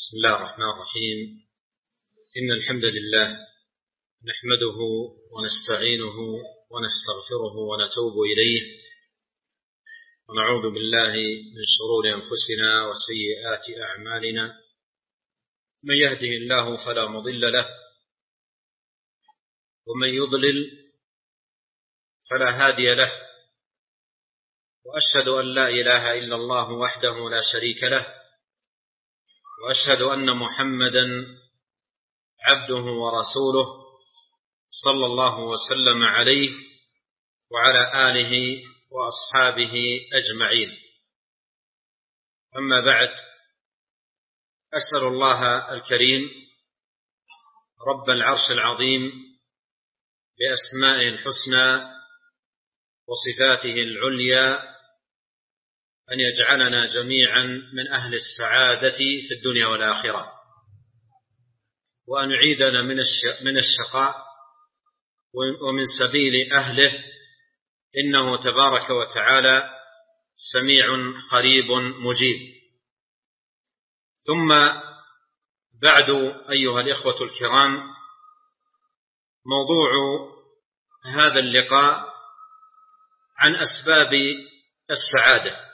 بسم الله الرحمن الرحيم. إن الحمد لله نحمده ونستعينه ونستغفره ونتوب إليه ونعوذ بالله من شرور أنفسنا وسيئات أعمالنا. من يهده الله فلا مضل له ومن يضلل فلا هادي له، وأشهد أن لا إله إلا الله وحده لا شريك له، وأشهد أن محمدا عبده ورسوله صلى الله وسلم عليه وعلى آله وأصحابه أجمعين. أما بعد، أسأل الله الكريم رب العرش العظيم بأسمائه الحسنى وصفاته العليا أن يجعلنا جميعا من أهل السعادة في الدنيا والآخرة، وأن يعيدنا من الشقاء ومن سبيل أهله، إنه تبارك وتعالى سميع قريب مجيب. ثم بعد، أيها الإخوة الكرام، موضوع هذا اللقاء عن أسباب السعادة.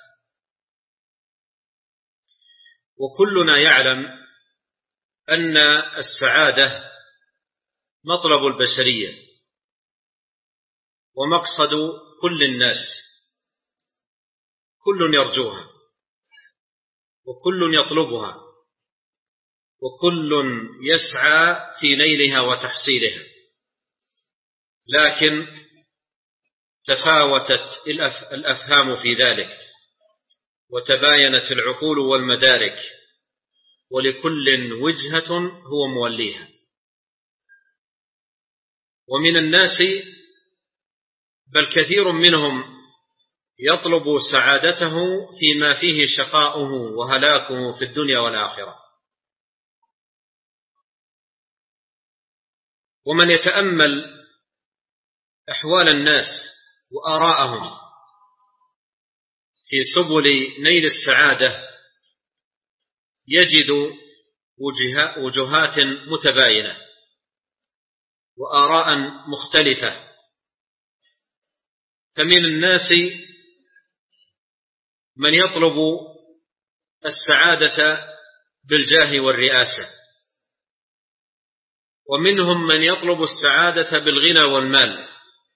وكلنا يعلم أن السعادة مطلب البشرية ومقصد كل الناس، كل يرجوها وكل يطلبها وكل يسعى في نيلها وتحصيلها، لكن تفاوتت الأفهام في ذلك وتباينت العقول والمدارك، ولكل وجهة هو موليها. ومن الناس بل كثير منهم يطلب سعادته فيما فيه شقاؤه وهلاكه في الدنيا والآخرة. ومن يتأمل أحوال الناس وآراءهم في سبل نيل السعادة يجد وجهات متباينة وآراء مختلفة. فمن الناس من يطلب السعادة بالجاه والرئاسة، ومنهم من يطلب السعادة بالغنى والمال،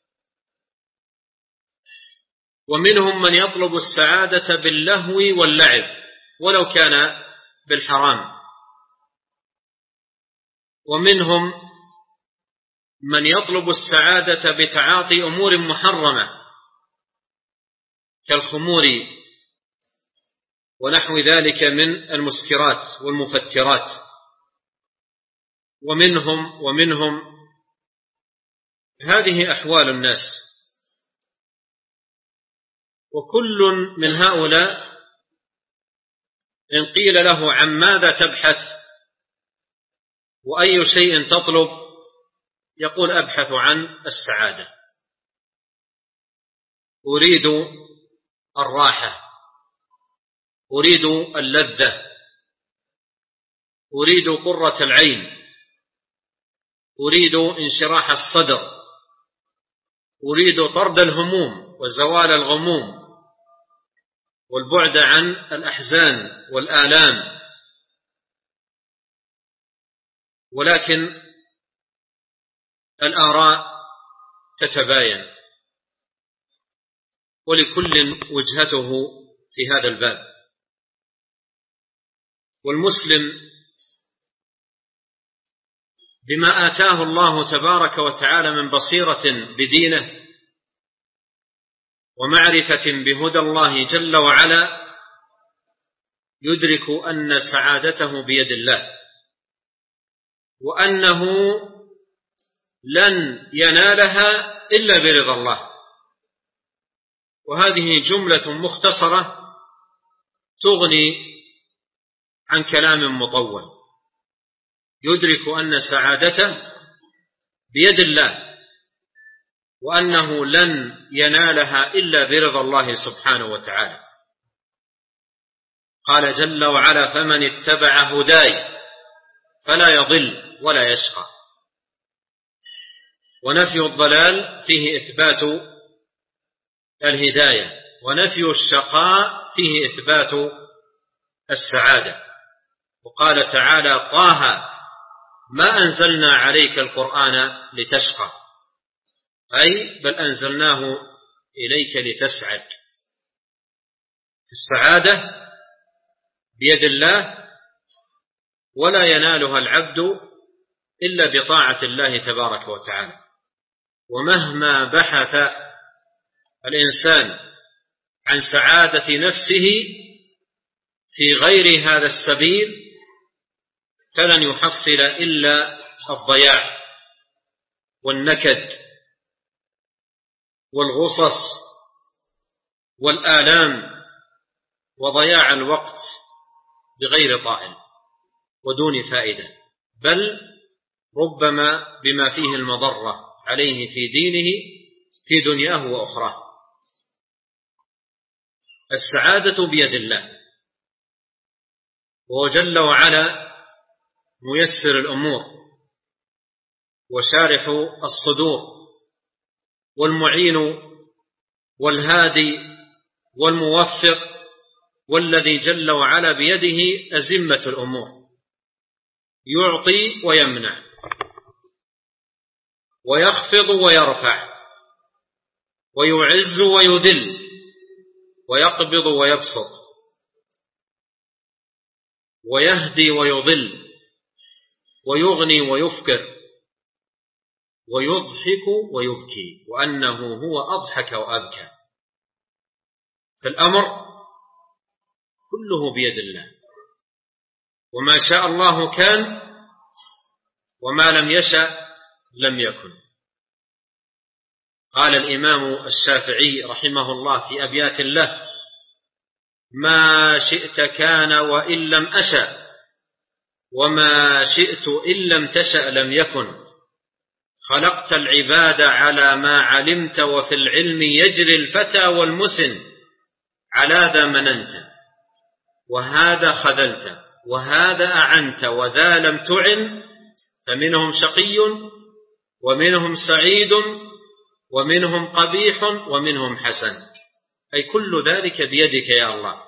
ومنهم من يطلب السعادة باللهو واللعب ولو كان بالحرام، ومنهم من يطلب السعادة بتعاطي أمور محرمة كالخمور ونحو ذلك من المسكرات والمفترات، ومنهم هذه أحوال الناس. وكل من هؤلاء إن قيل له عن ماذا تبحث وأي شيء تطلب يقول أبحث عن السعادة، أريد الراحة، أريد اللذة، أريد قرة العين، أريد انشراح الصدر، أريد طرد الهموم وزوال الغموم والبعد عن الأحزان والآلام. ولكن الآراء تتباين ولكل وجهته في هذا الباب. والمسلم بما آتاه الله تبارك وتعالى من بصيرة بدينه ومعرفة بهدى الله جل وعلا يدرك أن سعادته بيد الله، وأنه لن ينالها إلا برضا الله. وهذه جملة مختصرة تغني عن كلام مطول. يدرك أن سعادته بيد الله، وأنه لن ينالها إلا برضا الله سبحانه وتعالى. قال جل وعلا: فمن اتبع هداي فلا يضل ولا يشقى. ونفي الضلال فيه إثبات الهداية، ونفي الشقاء فيه إثبات السعادة. وقال تعالى: طه ما أنزلنا عليك القرآن لتشقى، أي بل أنزلناه إليك لتسعد. السعادة بيد الله، ولا ينالها العبد إلا بطاعة الله تبارك وتعالى. ومهما بحث الإنسان عن سعادة نفسه في غير هذا السبيل فلن يحصل إلا الضياع والنكد والغصص والآلام وضياع الوقت بغير طائل ودون فائدة، بل ربما بما فيه المضرة عليه في دينه في دنياه وأخراه. السعادة بيد الله، وهو جل وعلا ميسر الأمور وشارح الصدور والمعين والهادي والموفق، والذي جل وعلا بيده أزمة الأمور، يعطي ويمنع ويخفض ويرفع ويعز ويذل ويقبض ويبسط ويهدي ويضل ويغني ويفكر ويضحك ويبكي، وأنه هو أضحك وأبكى. فالأمر كله بيد الله، وما شاء الله كان وما لم يشأ لم يكن. قال الإمام الشافعي رحمه الله في أبيات له: ما شئت كان وإن لم أشأ، وما شئت إن لم تشأ لم يكن. خلقت العباد على ما علمت، وفي العلم يجري الفتى والمسن. على ذا مننت وهذا خذلت، وهذا أعنت وذا لم تعن. فمنهم شقي ومنهم سعيد، ومنهم قبيح ومنهم حسن. أي كل ذلك بيدك يا الله.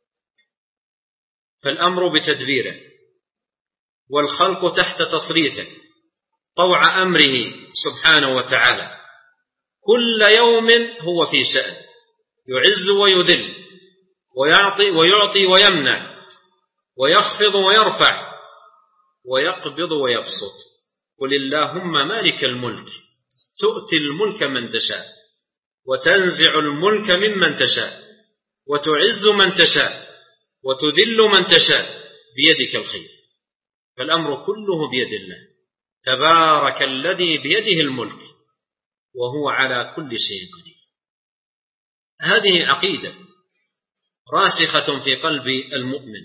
فالأمر بتدبيره، والخلق تحت تصريفه طوع أمره سبحانه وتعالى. كل يوم هو في شأن، يعز ويذل ويعطي ويمنع ويخفض ويرفع ويقبض ويبسط. قل اللهم مالك الملك تؤتي الملك من تشاء، وتنزع الملك ممن تشاء، وتعز من تشاء، وتذل من تشاء، بيدك الخير. فالأمر كله بيد الله، تبارك الذي بيده الملك وهو على كل شيء قدير. هذه عقيدة راسخة في قلب المؤمن،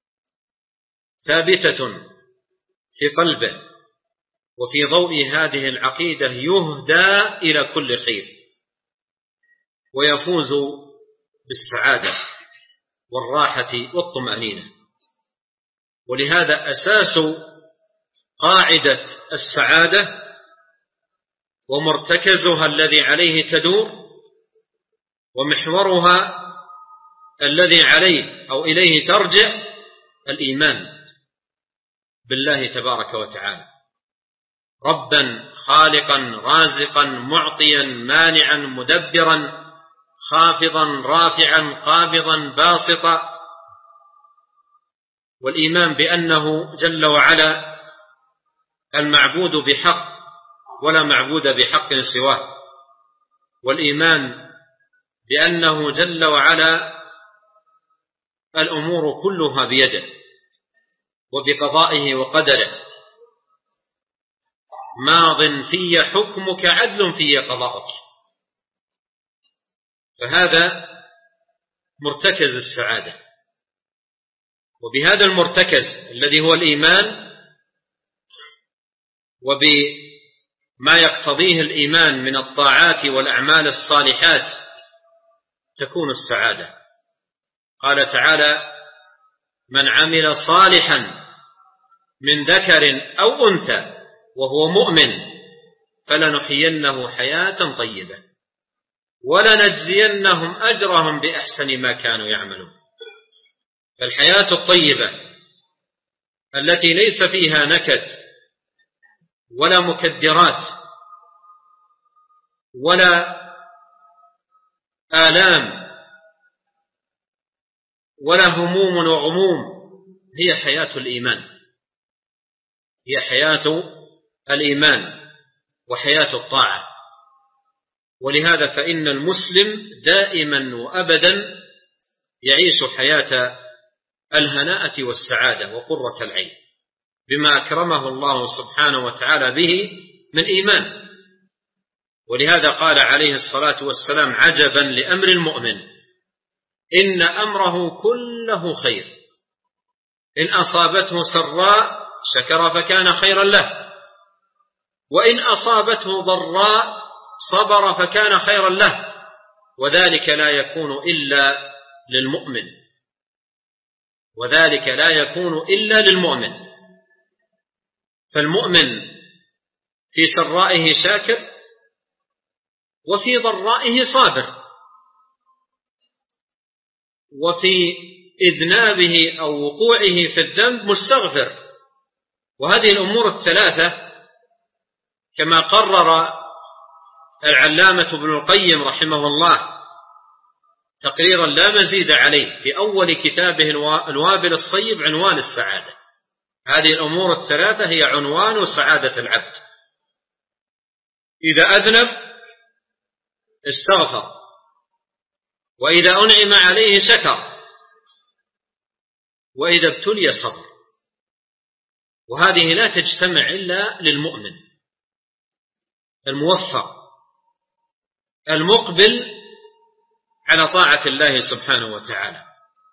ثابتة في قلبه، وفي ضوء هذه العقيدة يهدى إلى كل خير ويفوز بالسعادة والراحة والطمأنينة. ولهذا أساس قاعدة السعادة ومرتكزها الذي عليه تدور، ومحورها الذي عليه أو إليه ترجع الإيمان بالله تبارك وتعالى، ربا خالقا رازقا معطيا مانعا مدبرا خافضا رافعا قابضا باسطا. والإيمان بأنه جل وعلا المعبود بحق ولا معبود بحق سواه، والإيمان بأنه جل وعلا الأمور كلها بيده وبقضائه وقدره، ماض في حكمك عدل في قضاءك. فهذا مرتكز السعادة. وبهذا المرتكز الذي هو الإيمان، وبما يقتضيه الإيمان من الطاعات والأعمال الصالحات، تكون السعادة. قال تعالى: من عمل صالحا من ذكر أو أنثى وهو مؤمن فلنحيينه حياة طيبة ولنجزينهم أجرهم بأحسن ما كانوا يعملون. فالحياة الطيبة التي ليس فيها نكد ولا مكدرات ولا آلام ولا هموم وغموم هي حياة الإيمان، هي حياة الإيمان وحياة الطاعة. ولهذا فإن المسلم دائما وأبدا يعيش حياة الهناءة والسعادة وقرة العين بما أكرمه الله سبحانه وتعالى به من إيمان. ولهذا قال عليه الصلاة والسلام: عجبا لأمر المؤمن إن أمره كله خير، إن أصابته سراء شكر فكان خيرا له، وإن أصابته ضراء صبر فكان خيرا له، وذلك لا يكون إلا للمؤمن، وذلك لا يكون إلا للمؤمن. فالمؤمن في سرائه شاكر وفي ضرائه صابر، وفي إذنابه أو وقوعه في الذنب مستغفر. وهذه الأمور الثلاثة كما قرر العلامة ابن القيم رحمه الله تقريرا لا مزيد عليه في أول كتابه الوابل الصيب عنوان السعادة. هذه الأمور الثلاثة هي عنوان سعادة العبد: إذا أذنب استغفر، وإذا أنعم عليه شكر، وإذا ابتلي صبر. وهذه لا تجتمع إلا للمؤمن الموفق المقبل على طاعة الله سبحانه وتعالى.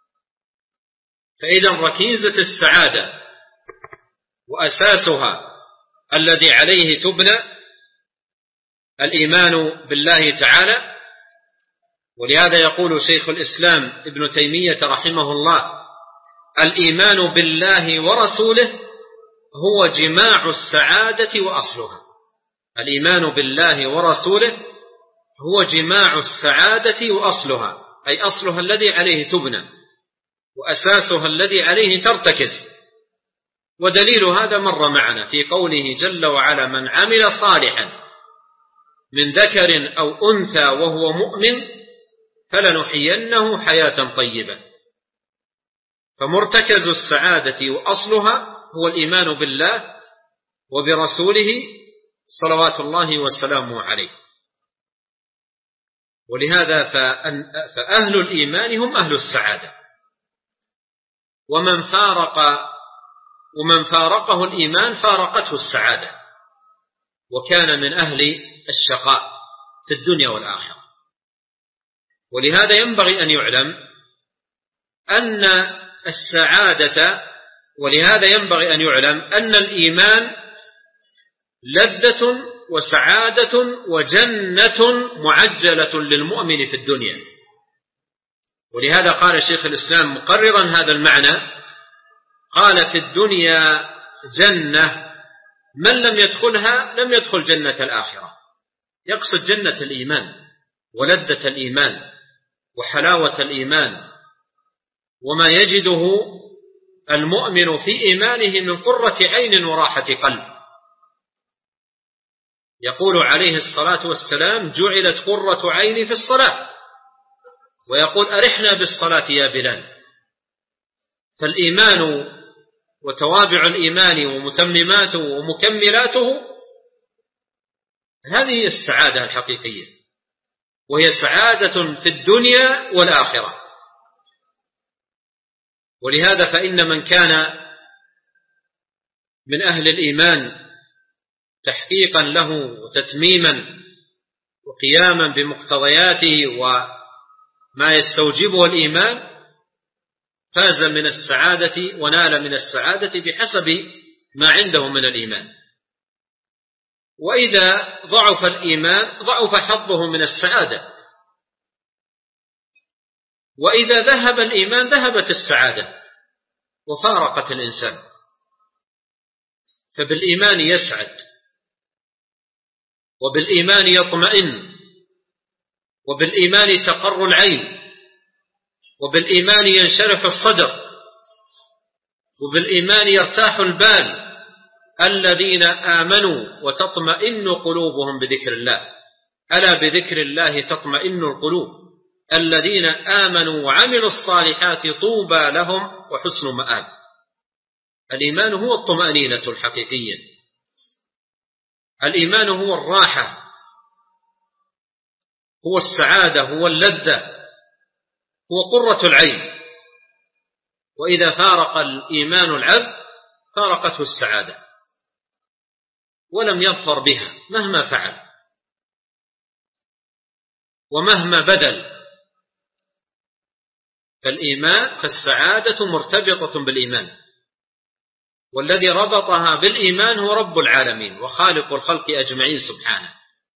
فإذا ركيزة السعادة وأساسها الذي عليه تبنى الإيمان بالله تعالى. ولهذا يقول شيخ الإسلام ابن تيمية رحمه الله: الإيمان بالله ورسوله هو جماع السعادة وأصلها. الإيمان بالله ورسوله هو جماع السعادة وأصلها، أي أصلها الذي عليه تبنى وأساسها الذي عليه ترتكز. ودليل هذا مر معنا في قوله جل وعلا: من عمل صالحا من ذكر أو أنثى وهو مؤمن فلنحيينه حياة طيبة. فمرتكز السعادة وأصلها هو الإيمان بالله وبرسوله صلوات الله وسلامه عليه. ولهذا فأهل الإيمان هم أهل السعادة، ومن فارقه الإيمان فارقته السعادة، وكان من أهل الشقاء في الدنيا والآخرة. ولهذا ينبغي أن يعلم أن السعادة، ولهذا ينبغي أن يعلم أن الإيمان لذة وسعادة وجنة معجلة للمؤمن في الدنيا. ولهذا قال شيخ الإسلام مقررا هذا المعنى، قال: في الدنيا جنة من لم يدخلها لم يدخل جنة الآخرة. يقصد جنة الإيمان ولذة الإيمان وحلاوة الإيمان وما يجده المؤمن في إيمانه من قرة عين وراحة قلب. يقول عليه الصلاة والسلام: جعلت قرة عيني في الصلاة. ويقول: أرحنا بالصلاة يا بلال. فالإيمان وتوابع الإيمان ومتمماته ومكملاته هذه هي السعادة الحقيقية، وهي سعادة في الدنيا والآخرة. ولهذا فإن من كان من أهل الإيمان تحقيقا له وتتميما وقياما بمقتضياته وما يستوجبه الإيمان فاز من السعادة ونال من السعادة بحسب ما عنده من الإيمان. وإذا ضعف الإيمان ضعف حظه من السعادة، وإذا ذهب الإيمان ذهبت السعادة. وفارقت الإنسان. فبالإيمان يسعد، وبالإيمان يطمئن، وبالإيمان تقر العين، وبالإيمان ينشرح الصدر، وبالإيمان يرتاح البال. الذين آمنوا وتطمئن قلوبهم بذكر الله، ألا بذكر الله تطمئن القلوب. الذين آمنوا وعملوا الصالحات طوبى لهم وحسن مآب. الإيمان هو الطمأنينة الحقيقية، الإيمان هو الراحة، هو السعادة، هو اللذة، هو قرة العين. وإذا فارق الإيمان العبد فارقته السعادة، ولم يظفر بها مهما فعل ومهما بذل. فالسعادة مرتبطة بالإيمان، والذي ربطها بالإيمان هو رب العالمين وخالق الخلق أجمعين سبحانه.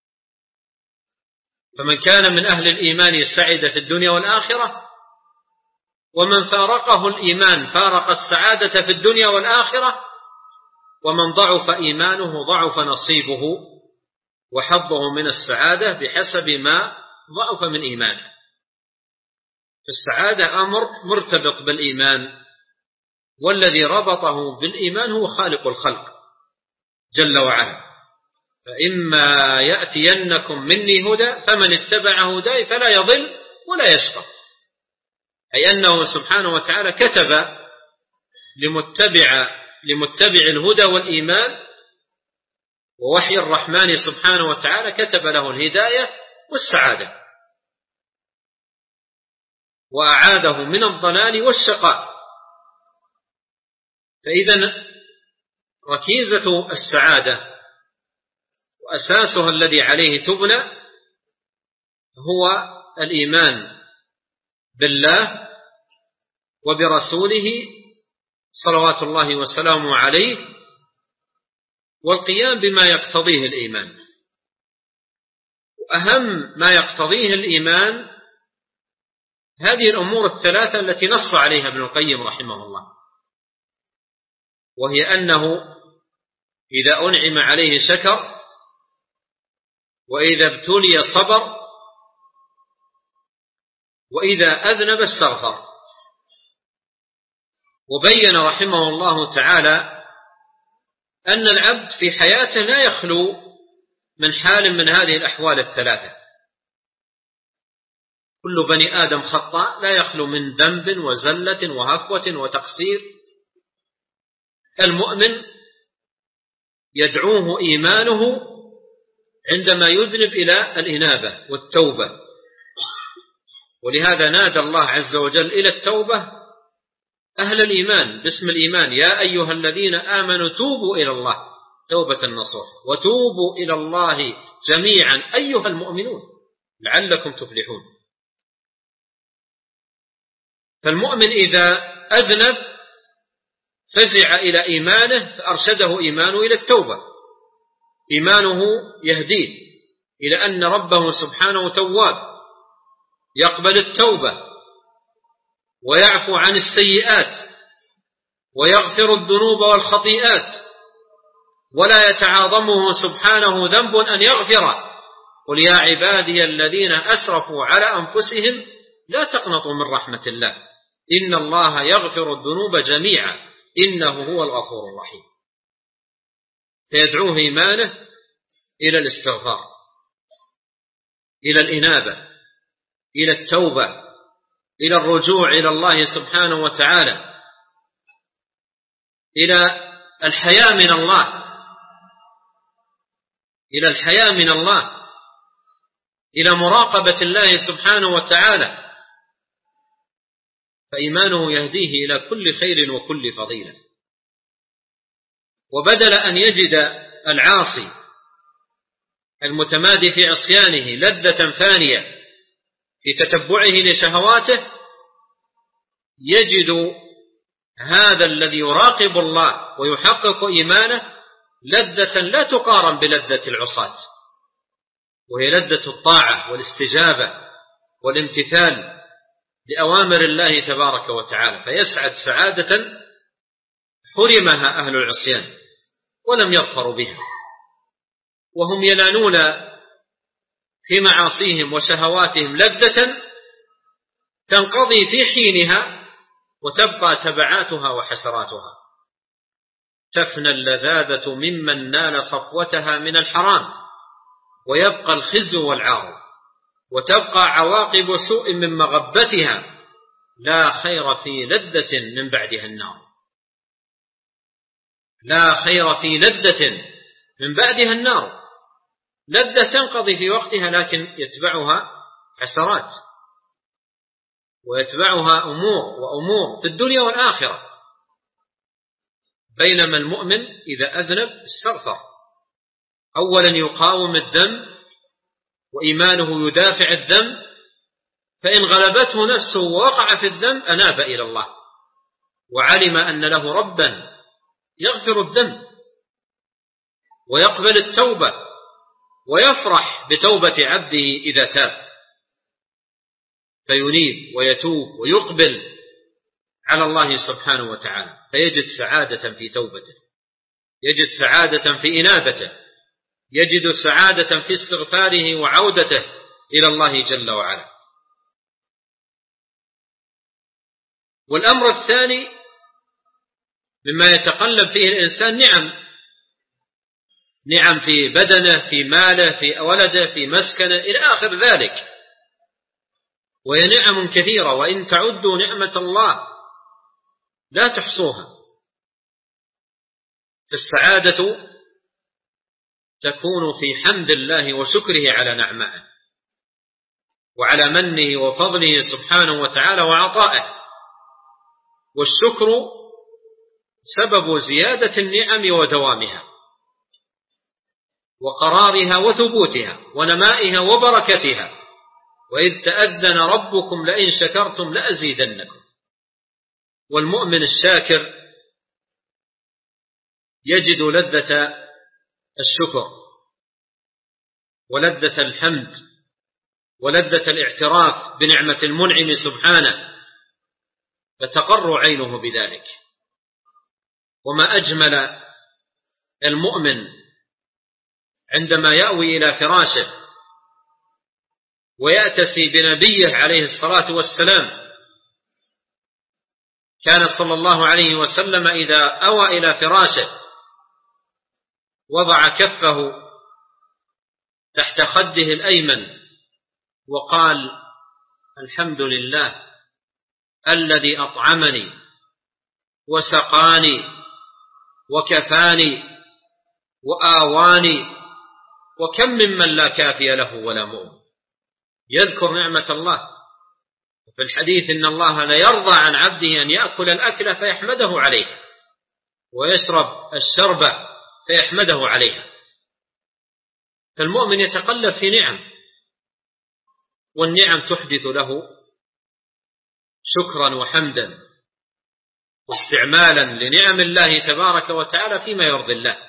فمن كان من أهل الإيمان سعد في الدنيا والآخرة، ومن فارقه الإيمان فارق السعادة في الدنيا والآخرة. ومن ضعف إيمانه ضعف نصيبه وحظه من السعادة بحسب ما ضعف من إيمانه. فالسعادة أمر مرتبط بالإيمان، والذي ربطه بالإيمان هو خالق الخلق جل وعلا. فإما يأتينكم مني هدى فمن اتبع هداي فلا يضل ولا يشقى. أي أنه سبحانه وتعالى كتب لمتبع الهدى والإيمان، ووحي الرحمن سبحانه وتعالى كتب له الهداية والسعادة، وأعاده من الضلال والشقاء. فإذا ركيزة السعادة وأساسها الذي عليه تبنى هو الإيمان بالله وبرسوله صلوات الله وسلامه عليه، والقيام بما يقتضيه الإيمان. وأهم ما يقتضيه الإيمان هذه الأمور الثلاثة التي نص عليها ابن القيم رحمه الله، وهي أنه إذا أنعم عليه شكر، وإذا ابتلي صبر، وإذا أذنب استغفر. وبين رحمه الله تعالى أن العبد في حياته لا يخلو من حال من هذه الأحوال الثلاثة. كل بني آدم خطاء، لا يخلو من ذنب وزلة وهفوة وتقصير. المؤمن يدعوه إيمانه عندما يذنب إلى الإنابة والتوبة، ولهذا نادى الله عز وجل إلى التوبة أهل الإيمان باسم الإيمان: يا أيها الذين آمنوا توبوا إلى الله توبة نصوح، وتوبوا إلى الله جميعا أيها المؤمنون لعلكم تفلحون. فالمؤمن إذا أذنب فزع إلى إيمانه فأرشده إيمانه إلى التوبة. إيمانه يهديه إلى أن ربه سبحانه تواب يقبل التوبة ويعفو عن السيئات ويغفر الذنوب والخطيئات، ولا يتعاظمه سبحانه ذنب أن يغفره. قل يا عبادي الذين أسرفوا على أنفسهم لا تقنطوا من رحمة الله إن الله يغفر الذنوب جميعا إنه هو الغفور الرحيم. فيدعوه إيمانه إلى الاستغفار، إلى الإنابة، إلى التوبة، إلى الرجوع إلى الله سبحانه وتعالى، إلى الحياء من الله، إلى الحياء من الله، إلى مراقبة الله سبحانه وتعالى. فإيمانه يهديه إلى كل خير وكل فضيلة. وبدل أن يجد العاصي المتمادي في عصيانه لذة فانية في تتبعه لشهواته، يجد هذا الذي يراقب الله ويحقق إيمانه لذة لا تقارن بلذة العصاة، وهي لذة الطاعة والاستجابة والامتثال لأوامر الله تبارك وتعالى. فيسعد سعادة حرمها أهل العصيان ولم يظفروا بها، وهم ينالون في معاصيهم وشهواتهم لذة تنقضي في حينها وتبقى تبعاتها وحسراتها. تفنى اللذاذة ممن نال صفوتها من الحرام، ويبقى الخزي والعار، وتبقى عواقب سوء من مغبتها. لا خير في لذة من بعدها النار، لا خير في لذة من بعدها النار. لذة تنقضي في وقتها لكن يتبعها حسرات، ويتبعها أمور في الدنيا والآخرة. بينما المؤمن إذا أذنب استغفر، أولا يقاوم الذنب وإيمانه يدافع الذنب، فإن غلبته نفسه ووقع في الذنب أناب إلى الله وعلم أن له ربا يغفر الذنب ويقبل التوبة ويفرح بتوبة عبده إذا تاب، فينيب ويتوب ويقبل على الله سبحانه وتعالى، فيجد سعادة في توبته، يجد سعادة في إنابته، يجد سعادة في استغفاره وعودته إلى الله جل وعلا. والأمر الثاني مما يتقلب فيه الإنسان نعم في بدنه، في ماله، في ولده، في مسكنه إلى آخر ذلك، وهي نعم كثيرة، وإن تعدوا نعمة الله لا تحصوها. فالسعادة تكون في حمد الله وشكره على نعمه وعلى منه وفضله سبحانه وتعالى وعطائه. والشكر سبب زيادة النعم ودوامها وقرارها وثبوتها ونمائها وبركتها. وإذ تأذن ربكم لئن شكرتم لأزيدنكم. والمؤمن الشاكر يجد لذة الشكر ولذة الحمد ولذة الاعتراف بنعمة المنعم سبحانه، فتقر عينه بذلك. وما أجمل المؤمن عندما يأوي إلى فراشه ويأتسي بنبيه عليه الصلاة والسلام. كان صلى الله عليه وسلم إذا أوى إلى فراشه وضع كفه تحت خده الأيمن وقال: الحمد لله الذي أطعمني وسقاني وكفاني وآواني، وكم ممن لا كافي له ولا مؤمن. يذكر نعمة الله. وفي الحديث إن الله لا يرضى عن عبده أن يأكل الأكل فيحمده عليه ويشرب الشربة فيحمده عليها. فالمؤمن يتقلب في نعم، والنعم تحدث له شكرا وحمدا واستعمالا لنعم الله تبارك وتعالى فيما يرضي الله.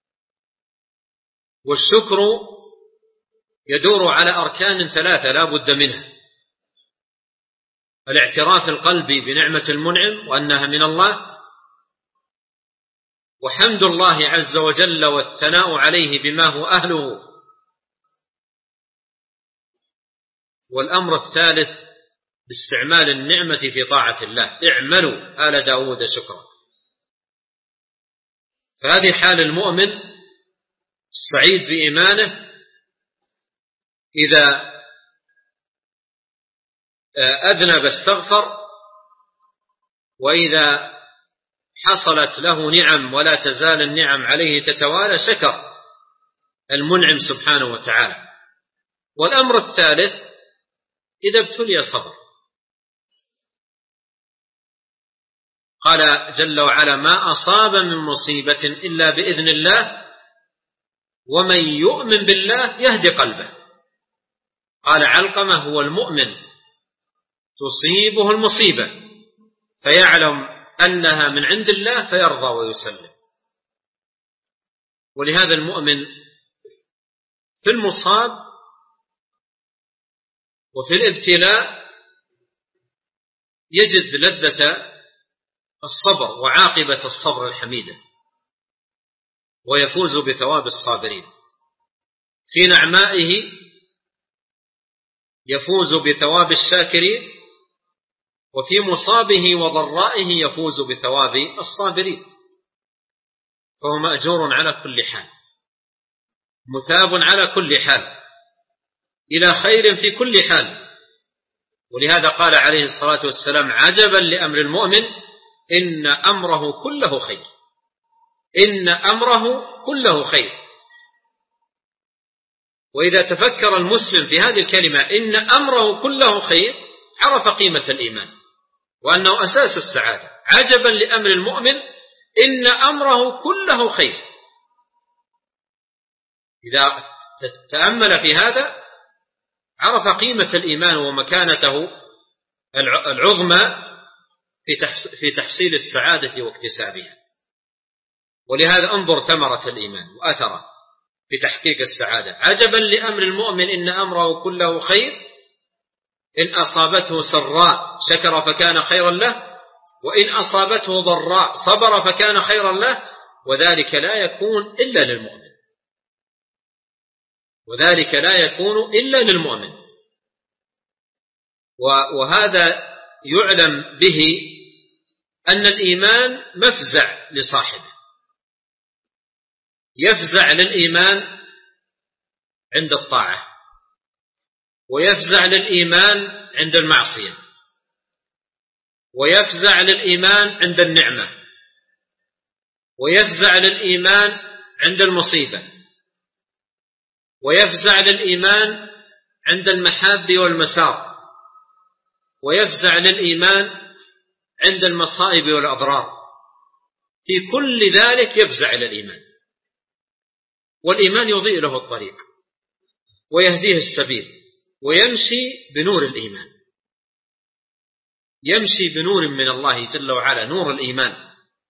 والشكر يدور على أركان ثلاثة لا بد منها: الاعتراف القلبي بنعمة المنعم وأنها من الله، وحمد الله عز وجل والثناء عليه بما هو أهله، والأمر الثالث باستعمال النعمة في طاعة الله: اعملوا آل داود شكرا. فهذه حال المؤمن السعيد بإيمانه إذا أذنب استغفر، وإذا حصلت له نعم ولا تزال النعم عليه تتوالى شكر المنعم سبحانه وتعالى. والأمر الثالث إذا ابتلي صبر. قال جل وعلا: ما أصاب من مصيبة إلا بإذن الله ومن يؤمن بالله يهدي قلبه. قال علقمة: هو المؤمن تصيبه المصيبة فيعلم أنها من عند الله فيرضى ويسلم. ولهذا المؤمن في المصاب وفي الابتلاء يجد لذة الصبر وعاقبة الصبر الحميدة، ويفوز بثواب الصابرين. في نعمائه يفوز بثواب الشاكرين، وفي مصابه وضرائه يفوز بثواب الصابرين، فهو مأجور على كل حال، مثاب على كل حال، إلى خير في كل حال. ولهذا قال عليه الصلاة والسلام: عجبا لأمر المؤمن إن أمره كله خير، إن أمره كله خير. وإذا تفكر المسلم في هذه الكلمة إن أمره كله خير عرف قيمة الإيمان وأنه أساس السعادة. عجبا لأمر المؤمن إن أمره كله خير. إذا تأمل في هذا عرف قيمة الإيمان ومكانته العظمى في تحصيل السعادة واكتسابها. ولهذا انظر ثمرة الإيمان وأثره في تحقيق السعادة. عجبا لأمر المؤمن إن أمره كله خير، إن أصابته سراء شكر فكان خيرا له، وإن أصابته ضراء صبر فكان خيرا له، وذلك لا يكون إلا للمؤمن، وذلك لا يكون إلا للمؤمن. وهذا يعلم به أن الإيمان مفزع لصاحبه، يفزع للإيمان عند الطاعة، ويفزع للإيمان عند المعصية، ويفزع للإيمان عند النعمة، ويفزع للإيمان عند المصيبة، ويفزع للإيمان عند المحاب والمسار، ويفزع للإيمان عند المصائب والأضرار. في كل ذلك يفزع إلى الإيمان، والإيمان يضيء له الطريق ويهديه السبيل، ويمشي بنور الإيمان، يمشي بنور من الله جل وعلا، نور الإيمان.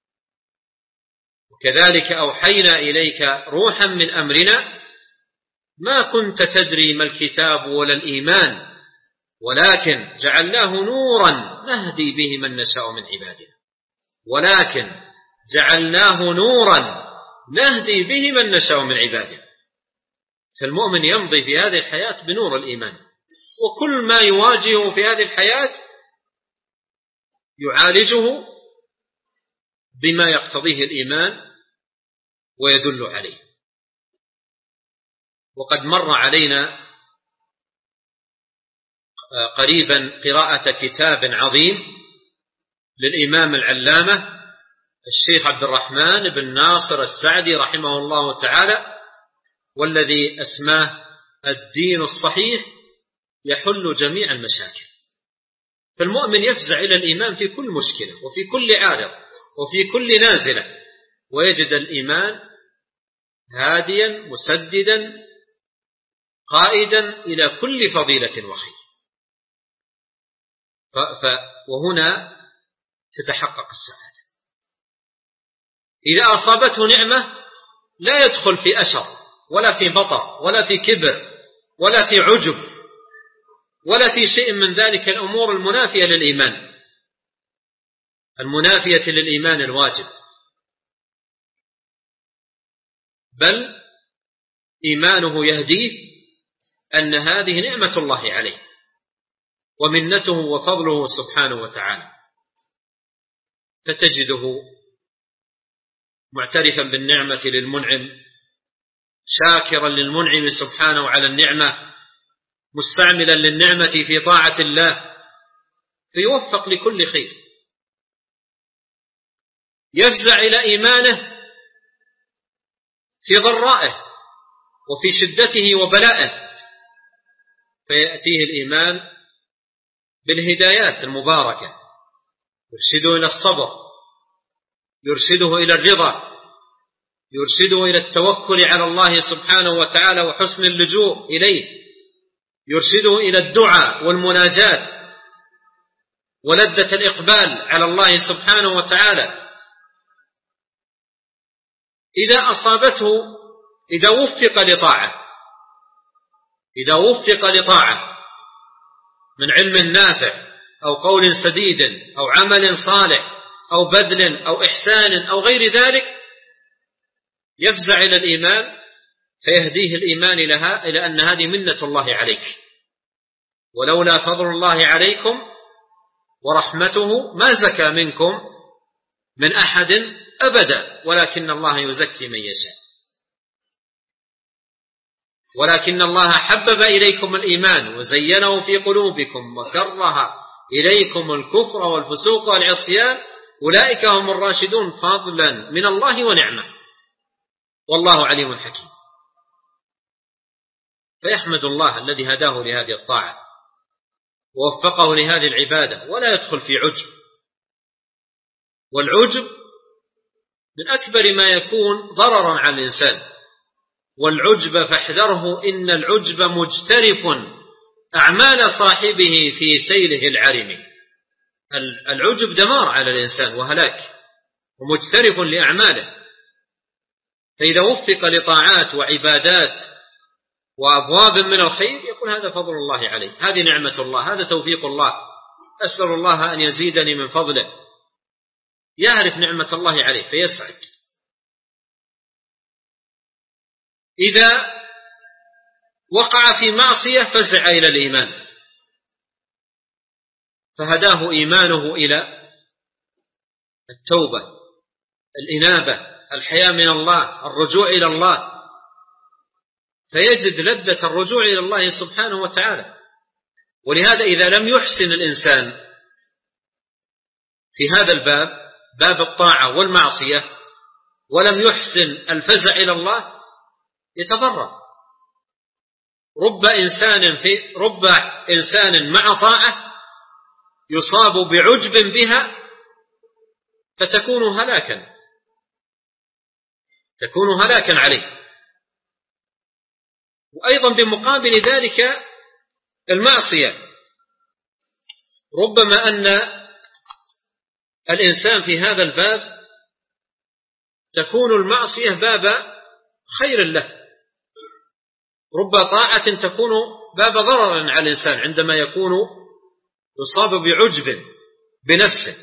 وكذلك أوحينا إليك روحا من أمرنا ما كنت تدري ما الكتاب ولا الإيمان ولكن جعلناه نورا نهدي به من نشاء من عبادنا، ولكن جعلناه نورا نهدي به من نشاء من عبادنا. فالمؤمن يمضي في هذه الحياة بنور الإيمان، وكل ما يواجهه في هذه الحياة يعالجه بما يقتضيه الإيمان ويدل عليه. وقد مر علينا قريبا قراءة كتاب عظيم للإمام العلامة الشيخ عبد الرحمن بن ناصر السعدي رحمه الله تعالى، والذي أسماه الدين الصحيح يحل جميع المشاكل. فالمؤمن يفزع إلى الإيمان في كل مشكلة وفي كل عارض وفي كل نازلة، ويجد الإيمان هاديا مسددا قائدا إلى كل فضيلة وخير. وهنا تتحقق السعادة. إذا أصابته نعمة لا يدخل في أشر ولا في بطر ولا في كبر ولا في عجب ولا في شيء من ذلك الأمور المنافية للإيمان، المنافية للإيمان الواجب، بل إيمانه يهديه أن هذه نعمة الله عليه ومنته وفضله سبحانه وتعالى، فتجده معترفا بالنعمة للمنعم، شاكرا للمنعم سبحانه على النعمة، مستعملا للنعمة في طاعة الله، فيوفق لكل خير. يفزع إلى إيمانه في ضرائه وفي شدته وبلائه، فيأتيه الإيمان بالهدايات المباركة، يرشده إلى الصبر، يرشده إلى الرضا، يرشده إلى التوكل على الله سبحانه وتعالى وحسن اللجوء إليه، يرشده إلى الدعاء والمناجاة ولذة الإقبال على الله سبحانه وتعالى. إذا أصابته، إذا وفق لطاعة، إذا وفق لطاعة من علم نافع أو قول سديد أو عمل صالح أو بذل أو إحسان أو غير ذلك يفزع إلى الإيمان فيهديه الإيمان لها إلى أن هذه منة الله عليك، ولولا فضل الله عليكم ورحمته ما زكى منكم من أحد أبدا ولكن الله يزكي من يشاء. ولكن الله حبب إليكم الإيمان وزينه في قلوبكم وكره إليكم الكفر والفسوق والعصيان أولئك هم الراشدون فضلا من الله ونعمة والله عليم حكيم. فيحمد الله الذي هداه لهذه الطاعة ووفقه لهذه العبادة ولا يدخل في عجب، والعجب من أكبر ما يكون ضررا على الإنسان، والعجب فاحذره إن العجب مجترف أعمال صاحبه في سيله العرم. العجب دمار على الإنسان وهلاك ومجترف لأعماله، فإذا وفق لطاعات وعبادات وأبواب من الخير يقول هذا فضل الله عليه، هذه نعمة الله، هذا توفيق الله، أسأل الله أن يزيدني من فضله، يعرف نعمة الله عليه فيسعد. إذا وقع في معصية فزع إلى الإيمان فهداه إيمانه إلى التوبة، الإنابة، الحياة من الله، الرجوع إلى الله، فيجد لذة الرجوع إلى الله سبحانه وتعالى. ولهذا إذا لم يحسن الإنسان في هذا الباب، باب الطاعة والمعصية، ولم يحسن الفزع إلى الله يتضرر. رب إنسان مع طاعة يصاب بعجب بها فتكون هلاكا عليه. وأيضا بمقابل ذلك المعصية، ربما أن الإنسان في هذا الباب تكون المعصية باب خير له، رب طاعة تكون باب ضرر على الإنسان عندما يكون يصاب بعجب بنفسه،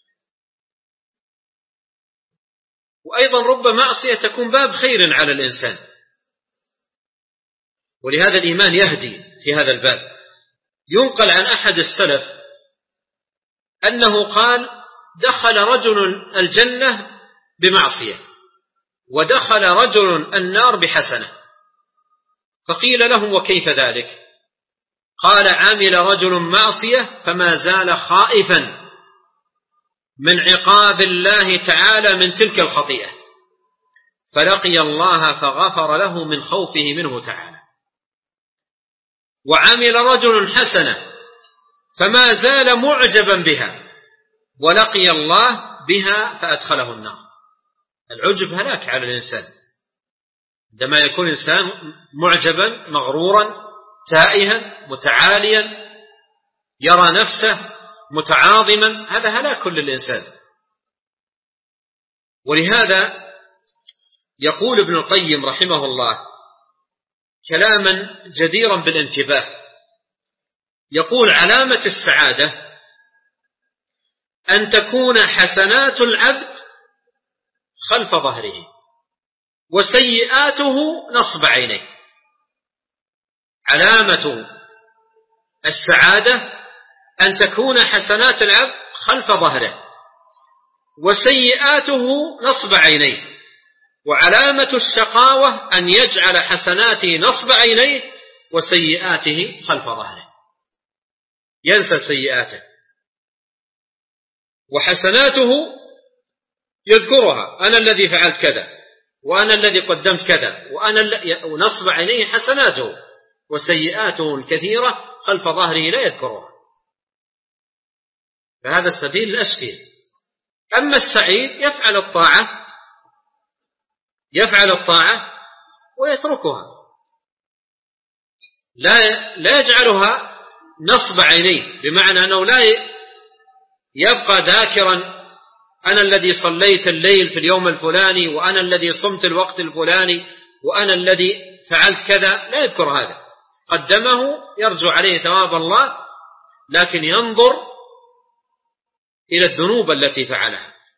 وأيضا رب معصية تكون باب خير على الإنسان. ولهذا الإيمان يهدي في هذا الباب. ينقل عن أحد السلف أنه قال دخل رجل الجنة بمعصية ودخل رجل النار بحسنة، فقيل له وكيف ذلك؟ قال عمل رجل معصية فما زال خائفا من عقاب الله تعالى من تلك الخطيئة، فلقي الله فغفر له من خوفه منه تعالى. وعمل رجل حسنة فما زال معجبا بها ولقي الله بها فأدخله النار. العجب هلاك على الإنسان، عندما يكون إنسان معجبا مغرورا تائها متعاليا يرى نفسه متعاظما، هذا هلاك للإنسان. ولهذا يقول ابن القيم رحمه الله كلاما جديرا بالانتباه، يقول علامة السعادة أن تكون حسنات العبد خلف ظهره وسيئاته نصب عينيه. علامة السعادة أن تكون حسنات العبد خلف ظهره وسيئاته نصب عينيه، وعلامة الشقاوة أن يجعل حسناته نصب عينيه وسيئاته خلف ظهره، ينسى سيئاته وحسناته يذكرها، أنا الذي فعلت كذا وأنا الذي قدمت كذا ونصب عينيه حسناته وسيئاته الكثيرة خلف ظهره لا يذكرها. فهذا السبيل الأشقي. أما السعيد يفعل الطاعة ويتركها، لا يجعلها نصب عينيه، بمعنى أنه لا يبقى ذاكرا أنا الذي صليت الليل في اليوم الفلاني وأنا الذي صمت الوقت الفلاني وأنا الذي فعلت كذا، لا يذكر هذا، قدمه يرجو عليه ثواب الله، لكن ينظر إلى الذنوب التي فعلها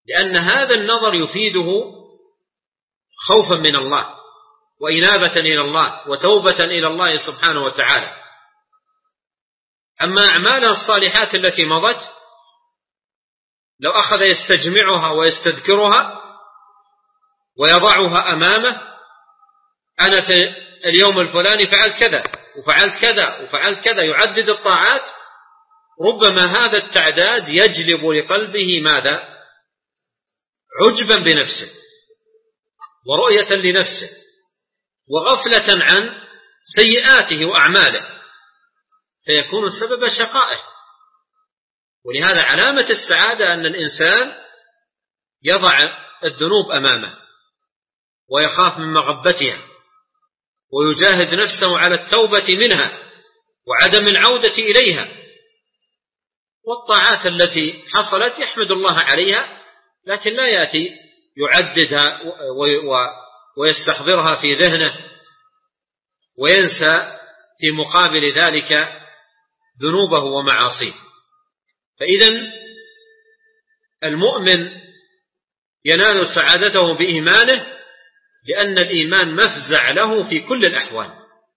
لأن هذا النظر يفيده خوفا من الله وإنابة إلى الله وتوبة إلى الله سبحانه وتعالى. أما أعمالها الصالحات التي مضت لو أخذ يستجمعها ويستذكرها ويضعها أمامه، أنا في اليوم الفلاني فعلت كذا وفعلت كذا وفعلت كذا، يعدد الطاعات، ربما هذا التعداد يجلب لقلبه ماذا؟ عجبا بنفسه ورؤية لنفسه وغفلة عن سيئاته وأعماله، فيكون سبب شقائه. ولهذا علامة السعادة أن الإنسان يضع الذنوب أمامه ويخاف من مغبتها ويجاهد نفسه على التوبة منها وعدم العودة إليها، والطاعات التي حصلت يحمد الله عليها، لكن لا يأتي يعددها ويستحضرها في ذهنه وينسى في مقابل ذلك ذنوبه ومعاصيه. فإذن المؤمن ينال سعادته بإيمانه، لأن الإيمان مفزع له في كل الأحوال،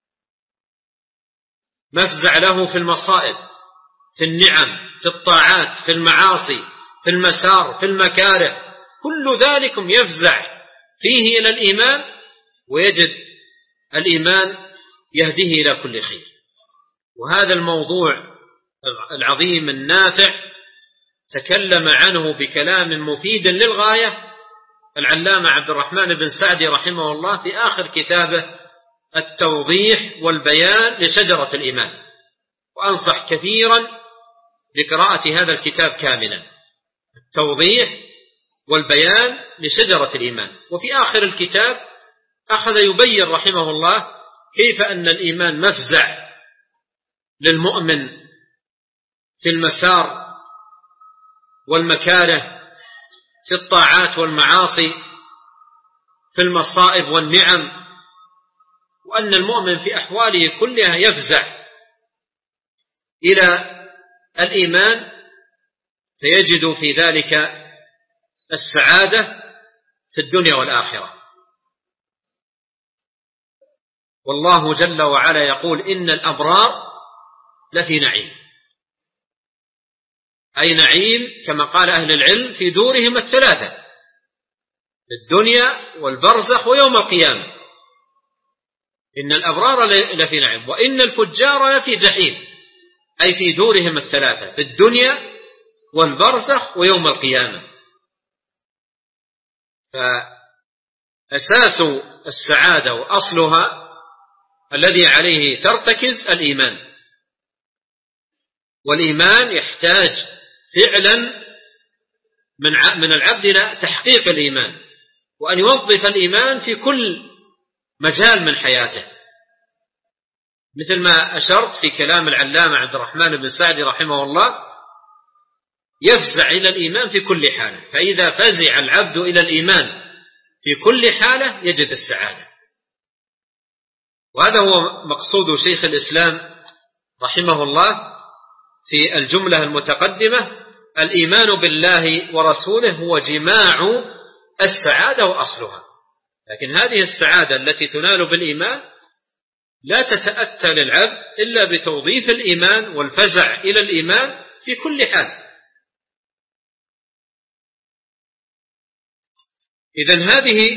مفزع له في المصائب، في النعم، في الطاعات، في المعاصي، في المسار، في المكاره، كل ذلك يفزع فيه إلى الإيمان، ويجد الإيمان يهديه إلى كل خير. وهذا الموضوع العظيم النافع تكلم عنه بكلام مفيد للغاية العلامة عبد الرحمن بن سعدي رحمه الله في آخر كتابه التوضيح والبيان لشجرة الإيمان، وأنصح كثيرا بقراءة هذا الكتاب كاملا، التوضيح والبيان لشجرة الإيمان. وفي آخر الكتاب أخذ يبين رحمه الله كيف أن الإيمان مفزع للمؤمن في المسار والمكاره، في الطاعات والمعاصي، في المصائب والنعم، وأن المؤمن في أحواله كلها يفزع إلى الإيمان، فيجد في ذلك السعادة في الدنيا والآخرة. والله جل وعلا يقول إن الأبرار لفي نعيم، أي نعيم كما قال أهل العلم في دورهم الثلاثة، في الدنيا والبرزخ ويوم القيامة. إن الأبرار لفي نعيم وإن الفجار لفي جحيم، أي في دورهم الثلاثة، في الدنيا والبرزخ ويوم القيامة. فأساس السعادة وأصلها الذي عليه ترتكز الإيمان، والإيمان يحتاج فعلا من العبد إلى تحقيق الإيمان، وأن يوظف الإيمان في كل مجال من حياته، مثل ما أشرت في كلام العلامة عبد الرحمن بن سعدي رحمه الله، يفزع إلى الإيمان في كل حالة. فإذا فزع العبد إلى الإيمان في كل حالة يجد السعادة. وهذا هو مقصود شيخ الإسلام رحمه الله في الجملة المتقدمة: الإيمان بالله ورسوله هو جماع السعادة وأصلها. لكن هذه السعادة التي تنال بالإيمان لا تتأتى للعبد إلا بتوظيف الإيمان والفزع إلى الإيمان في كل حال. إذن هذه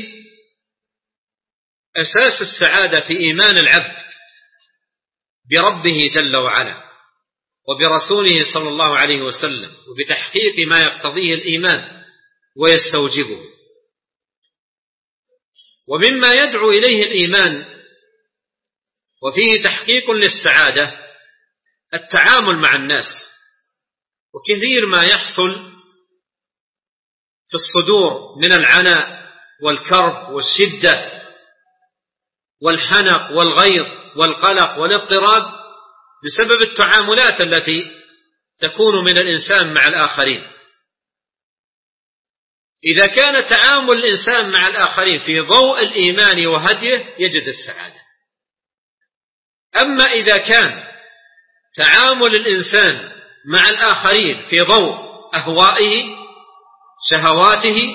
أساس السعادة في إيمان العبد بربه جل وعلا وبرسوله صلى الله عليه وسلم، وبتحقيق ما يقتضيه الإيمان ويستوجبه. ومما يدعو إليه الإيمان وفيه تحقيق للسعادة التعامل مع الناس. وكثير ما يحصل في الصدور من العناء والكرب والشدة والحنق والغيظ والقلق والاضطراب بسبب التعاملات التي تكون من الإنسان مع الآخرين. إذا كان تعامل الإنسان مع الآخرين في ضوء الإيمان وهديه يجد السعادة. أما إذا كان تعامل الإنسان مع الآخرين في ضوء أهوائه، شهواته،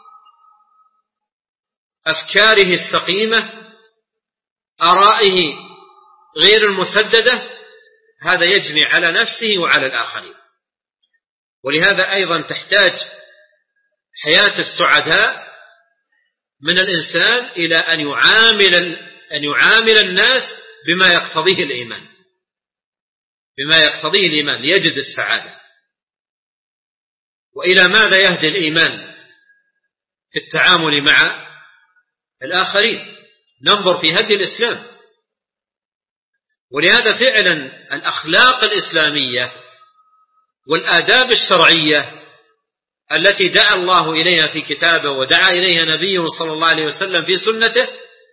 أفكاره السقيمة، آرائه غير المسددة، هذا يجني على نفسه وعلى الآخرين. ولهذا أيضا تحتاج حياة السعداء من الإنسان إلى أن يعامل الناس بما يقتضيه الإيمان، ليجد السعادة. وإلى ماذا يهدي الإيمان في التعامل مع الآخرين؟ ننظر في هدي الإسلام. ولهذا فعلا الأخلاق الإسلامية والآداب الشرعية التي دعا الله إليها في كتابه ودعا إليها نبيه صلى الله عليه وسلم في سنته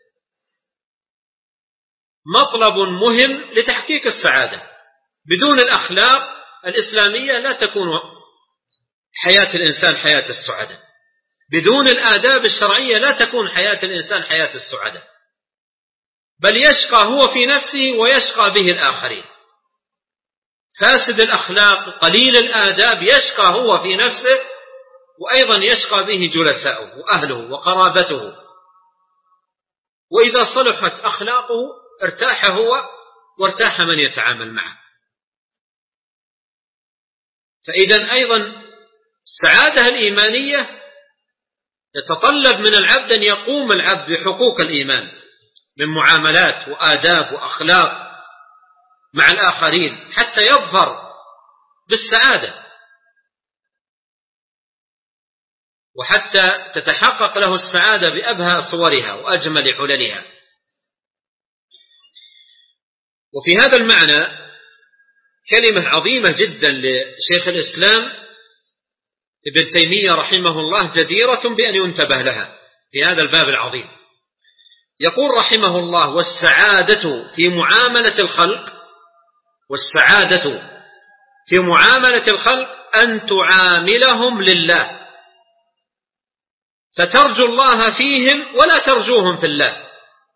مطلب مهم لتحقيق السعادة. بدون الأخلاق الإسلامية لا تكون حياة الإنسان حياة السعادة. بدون الآداب الشرعية لا تكون حياة الإنسان حياة السعادة، بل يشقى هو في نفسه ويشقى به الآخرين. فاسد الأخلاق قليل الآداب يشقى هو في نفسه، وأيضا يشقى به جلساؤه وأهله وقرابته. وإذا صلحت أخلاقه ارتاح هو وارتاح من يتعامل معه. فإذا أيضا السعادة الإيمانية تتطلب من العبد أن يقوم العبد بحقوق الإيمان من معاملات وآداب وأخلاق مع الآخرين حتى يظفر بالسعادة، وحتى تتحقق له السعادة بأبهى صورها وأجمل حللها. وفي هذا المعنى كلمة عظيمة جدا لشيخ الإسلام ابن تيمية رحمه الله جديرة بأن ينتبه لها في هذا الباب العظيم. يقول رحمه الله: والسعادة في معاملة الخلق أن تعاملهم لله، فترجو الله فيهم ولا ترجوهم في الله،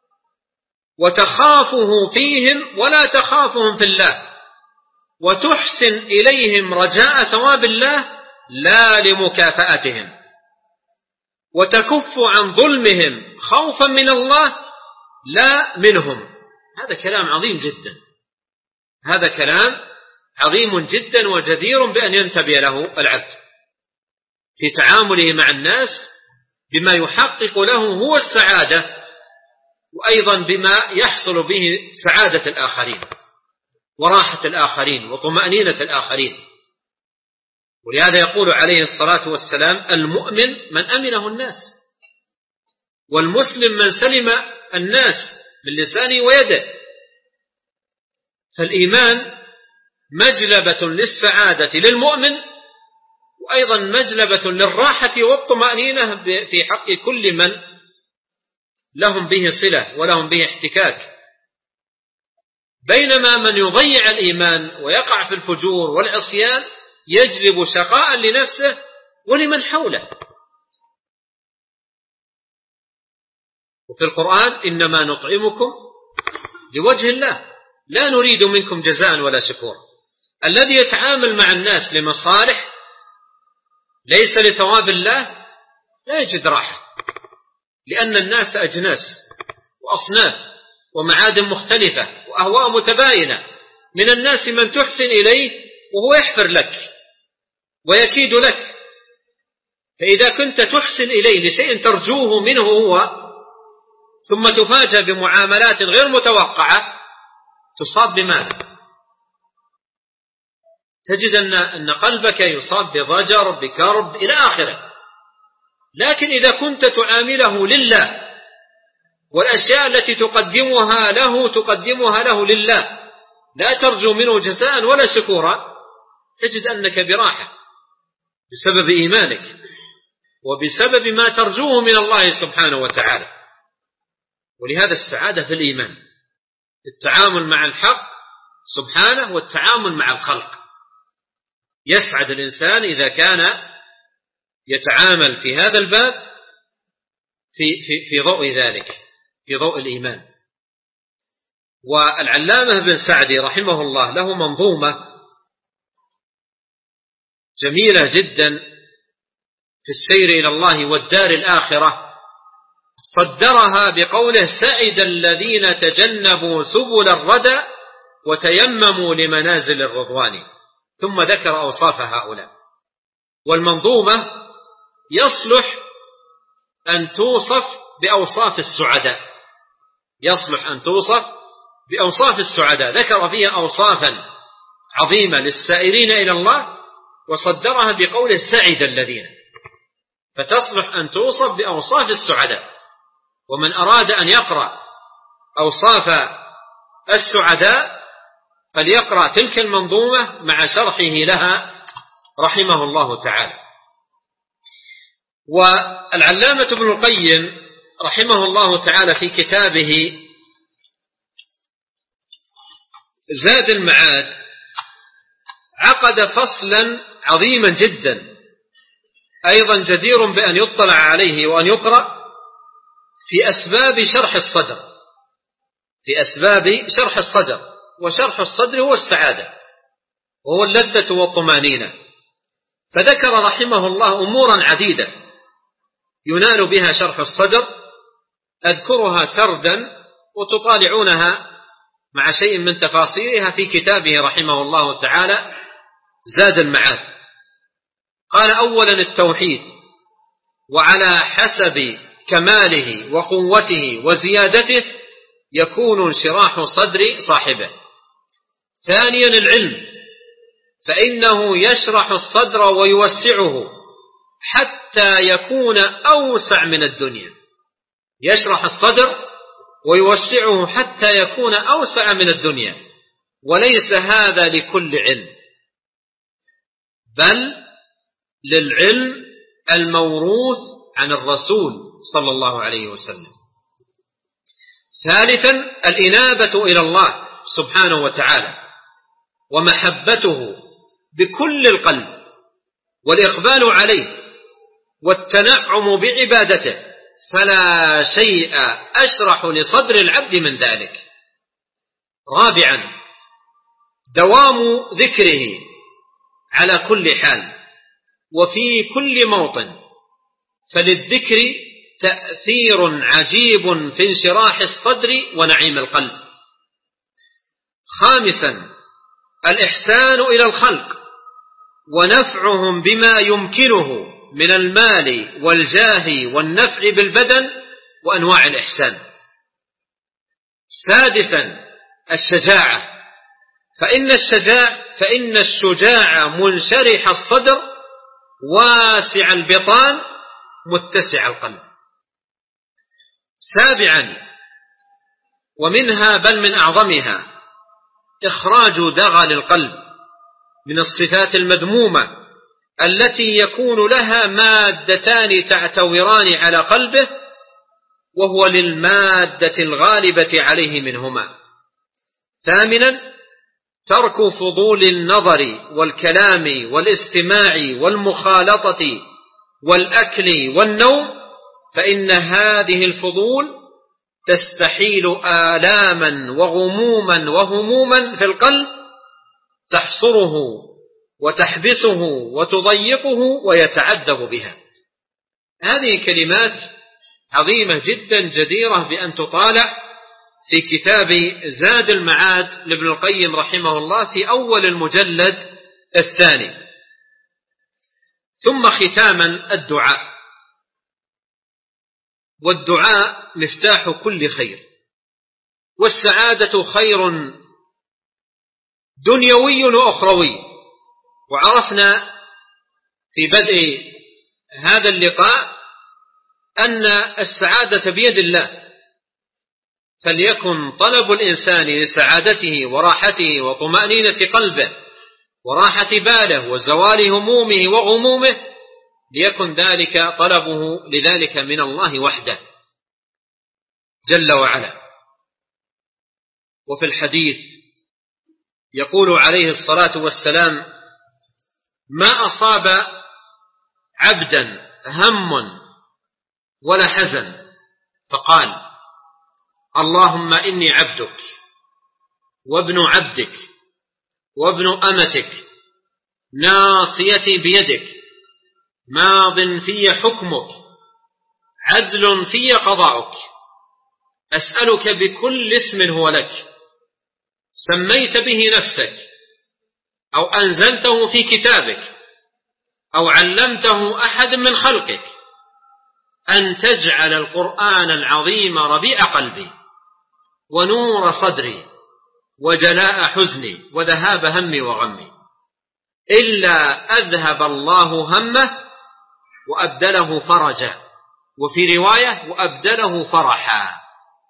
وتخافه فيهم ولا تخافهم في الله، وتحسن إليهم رجاء ثواب الله لا لمكافأتهم، وتكف عن ظلمهم خوفا من الله لا منهم. هذا كلام عظيم جدا، هذا كلام عظيم جدا وجدير بأن ينتبه له العبد في تعامله مع الناس بما يحقق له هو السعادة، وأيضا بما يحصل به سعادة الآخرين وراحة الآخرين وطمأنينة الآخرين. ولهذا يقول عليه الصلاة والسلام: المؤمن من أمنه الناس، والمسلم من سلم الناس من لسانه ويده. فالإيمان مجلبة للسعادة للمؤمن، وأيضا مجلبة للراحة والطمأنينة في حق كل من لهم به صلة ولهم به احتكاك. بينما من يضيع الإيمان ويقع في الفجور والعصيان يجلب شقاء لنفسه ولمن حوله. وفي القرآن: إنما نطعمكم لوجه الله لا نريد منكم جزاء ولا شكور. الذي يتعامل مع الناس لمصالح ليس لثواب الله لا يجد راحة، لأن الناس أجناس وأصناف ومعادن مختلفة وأهواء متباينة. من الناس من تحسن إليه وهو يحفر لك ويكيد لك، فإذا كنت تحسن إليه لشيء ترجوه منه هو ثم تفاجأ بمعاملات غير متوقعة تصاب بماذا؟ تجد أن قلبك يصاب بضجر بكرب إلى آخره. لكن إذا كنت تعامله لله والأشياء التي تقدمها له لله لا ترجو منه جزاء ولا شكورا، تجد أنك براحة بسبب إيمانك وبسبب ما ترجوه من الله سبحانه وتعالى. ولهذا السعادة في الإيمان، في التعامل مع الحق سبحانه والتعامل مع الخلق. يسعد الإنسان إذا كان يتعامل في هذا الباب في ضوء ذلك، في ضوء الإيمان. والعلامة بن سعدي رحمه الله له منظومة جميلة جدا في السير إلى الله والدار الآخرة صدرها بقوله: سعد الذين تجنبوا سبل الردى وتيمموا لمنازل الرضوان. ثم ذكر أوصاف هؤلاء. والمنظومة يصلح أن توصف بأوصاف السعداء، يصلح أن توصف بأوصاف السعداء، ذكر فيها أوصافا عظيمة للسائرين إلى الله وصدرها بقوله: سعد الذين، فتصلح أن توصف بأوصاف السعداء. ومن أراد أن يقرأ أوصاف السعداء فليقرأ تلك المنظومة مع شرحه لها رحمه الله تعالى. والعلامة ابن القيم رحمه الله تعالى في كتابه زاد المعاد عقد فصلا عظيما جدا أيضا جدير بأن يطلع عليه وأن يقرأ في أسباب شرح الصدر، في أسباب شرح الصدر. وشرح الصدر هو السعادة وهو اللذة والطمانينة. فذكر رحمه الله أمورا عديدة ينال بها شرح الصدر، أذكرها سردا وتطالعونها مع شيء من تفاصيلها في كتابه رحمه الله تعالى زاد المعاد. قال: أولا التوحيد، وعلى حسب كماله وقوته وزيادته يكون انشراح صدر صاحبه. ثانيا العلم، فإنه يشرح الصدر ويوسعه حتى يكون أوسع من الدنيا، يشرح الصدر ويوسعه حتى يكون أوسع من الدنيا. وليس هذا لكل علم، بل للعلم الموروث عن الرسول صلى الله عليه وسلم. ثالثا الإنابة إلى الله سبحانه وتعالى ومحبته بكل القلب والإقبال عليه والتنعم بعبادته، فلا شيء أشرح لصدر العبد من ذلك. رابعا دوام ذكره على كل حال وفي كل موطن، فللذكر تأثير عجيب في انشراح الصدر ونعيم القلب. خامسا الإحسان إلى الخلق ونفعهم بما يمكنه من المال والجاه والنفع بالبدن وأنواع الإحسان. سادسا الشجاعة، فإن الشجاع منشرح الصدر واسع البطان متسع القلب. سابعا ومنها بل من أعظمها إخراج دغل القلب من الصفات المذمومة التي يكون لها مادتان تعتوران على قلبه، وهو للمادة الغالبة عليه منهما. ثامنا ترك فضول النظر والكلام والاستماع والمخالطة والأكل والنوم، فإن هذه الفضول تستحيل آلاما وغموما وهموما في القلب تحصره وتحبسه وتضيقه ويتعذب بها. هذه كلمات عظيمة جدا جديرة بأن تطالع في كتاب زاد المعاد لابن القيم رحمه الله في أول المجلد الثاني. ثم ختاما الدعاء، والدعاء مفتاح كل خير، والسعادة خير دنيوي وأخروي. وعرفنا في بدء هذا اللقاء أن السعادة بيد الله، فليكن طلب الإنسان لسعادته وراحته وطمأنينة قلبه وراحة باله وزوال همومه وغمومه ليكن ذلك طلبه لذلك من الله وحده جل وعلا. وفي الحديث يقول عليه الصلاة والسلام: ما أصاب عبدا هم ولا حزن فقال: اللهم إني عبدك وابن عبدك وابن أمتك ناصيتي بيدك ماض في حكمك عدل في قضاؤك أسألك بكل اسم هو لك سميت به نفسك أو أنزلته في كتابك أو علمته أحد من خلقك أن تجعل القرآن العظيم ربيع قلبي ونور صدري وجلاء حزني وذهاب همي وغمي، إلا أذهب الله همه وأبدله فرجا، وفي رواية وأبدله فرحا.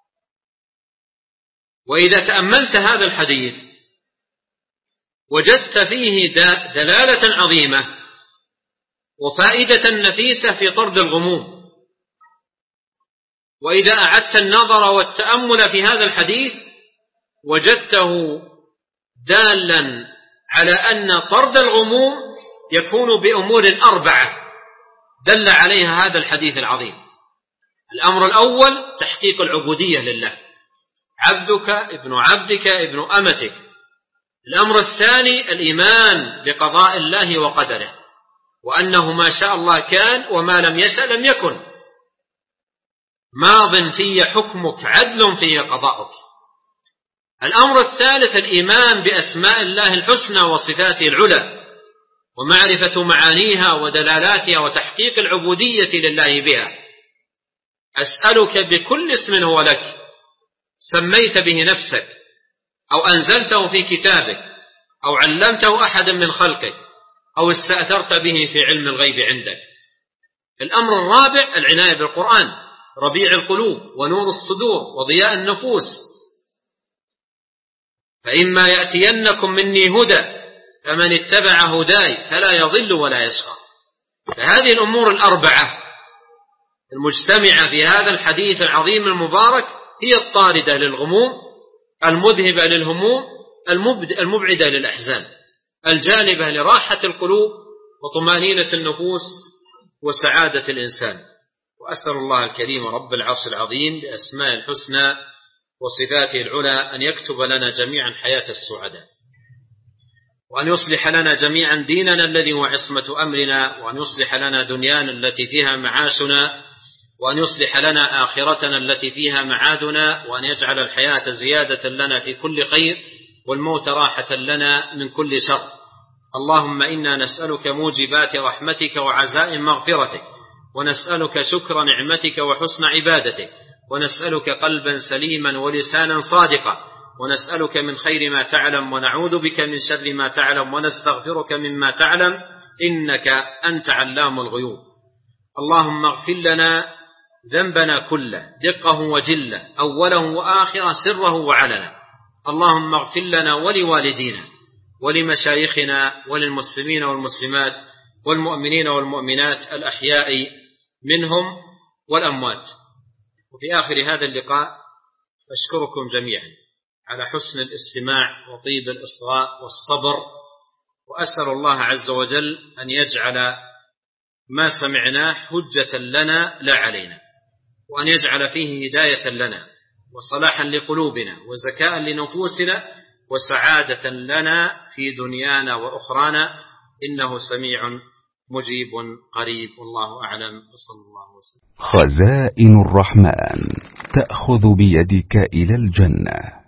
وإذا تأملت هذا الحديث وجدت فيه دلالة عظيمة وفائدة نفيسة في طرد الغموم. وإذا أعدت النظر والتأمل في هذا الحديث وجدته دالا على أن طرد الغموم يكون بأمور 4 دل عليها هذا الحديث العظيم. الأمر الأول تحقيق العبودية لله، عبدك ابن عبدك ابن أمتك. الأمر الثاني الإيمان بقضاء الله وقدره، وأنه ما شاء الله كان وما لم يشأ لم يكن. ماض في حكمك عدل في قضاؤك. الأمر الثالث الإيمان بأسماء الله الحسنى وصفاته العلى ومعرفة معانيها ودلالاتها وتحقيق العبودية لله بها. أسألك بكل اسم هو لك سميت به نفسك أو أنزلته في كتابك أو علمته أحد من خلقك أو استأثرت به في علم الغيب عندك. الأمر الرابع العناية بالقرآن ربيع القلوب ونور الصدور وضياء النفوس. فإما يأتينكم مني هدى فمن اتبع هداي فلا يضل ولا يشقى. فهذه الأمور 4 المجتمعة في هذا الحديث العظيم المبارك هي الطاردة للغموم، المذهبة للهموم، المبعدة للأحزان، الجالبة لراحة القلوب وطمأنينة النفوس وسعادة الإنسان. وأسأل الله الكريم رب العرش العظيم بأسماء الحسنى وصفاته العلى أن يكتب لنا جميعا حياة السعداء، وأن يصلح لنا جميعا ديننا الذي هو عصمة أمرنا، وأن يصلح لنا دنيانا التي فيها معاشنا، وأن يصلح لنا آخرتنا التي فيها معادنا، وأن يجعل الحياة زيادة لنا في كل خير والموت راحة لنا من كل شر. اللهم إنا نسألك موجبات رحمتك وعزائم مغفرتك، ونسألك شكر نعمتك وحسن عبادتك، ونسألك قلبا سليما ولسانا صادقا، ونسألك من خير ما تعلم ونعوذ بك من شر ما تعلم ونستغفرك مما تعلم إنك أنت علام الغيوب. اللهم اغفر لنا ذنبنا كله دقه وجله أوله وآخره سره وعلنه. اللهم اغفر لنا ولوالدينا ولمشايخنا وللمسلمين والمسلمات والمؤمنين والمؤمنات الأحياء منهم والأموات. وفي آخر هذا اللقاء أشكركم جميعا على حسن الاستماع وطيب الإصغاء والصبر، وأسأل الله عز وجل أن يجعل ما سمعناه حجة لنا لا علينا، وأن يجعل فيه هداية لنا وصلاحا لقلوبنا وزكاء لنفوسنا وسعادة لنا في دنيانا وأخرانا، إنه سميع مجيب قريب. والله أعلم، وصلى الله وسلم. خزائن الرحمن تأخذ بيدك إلى الجنة.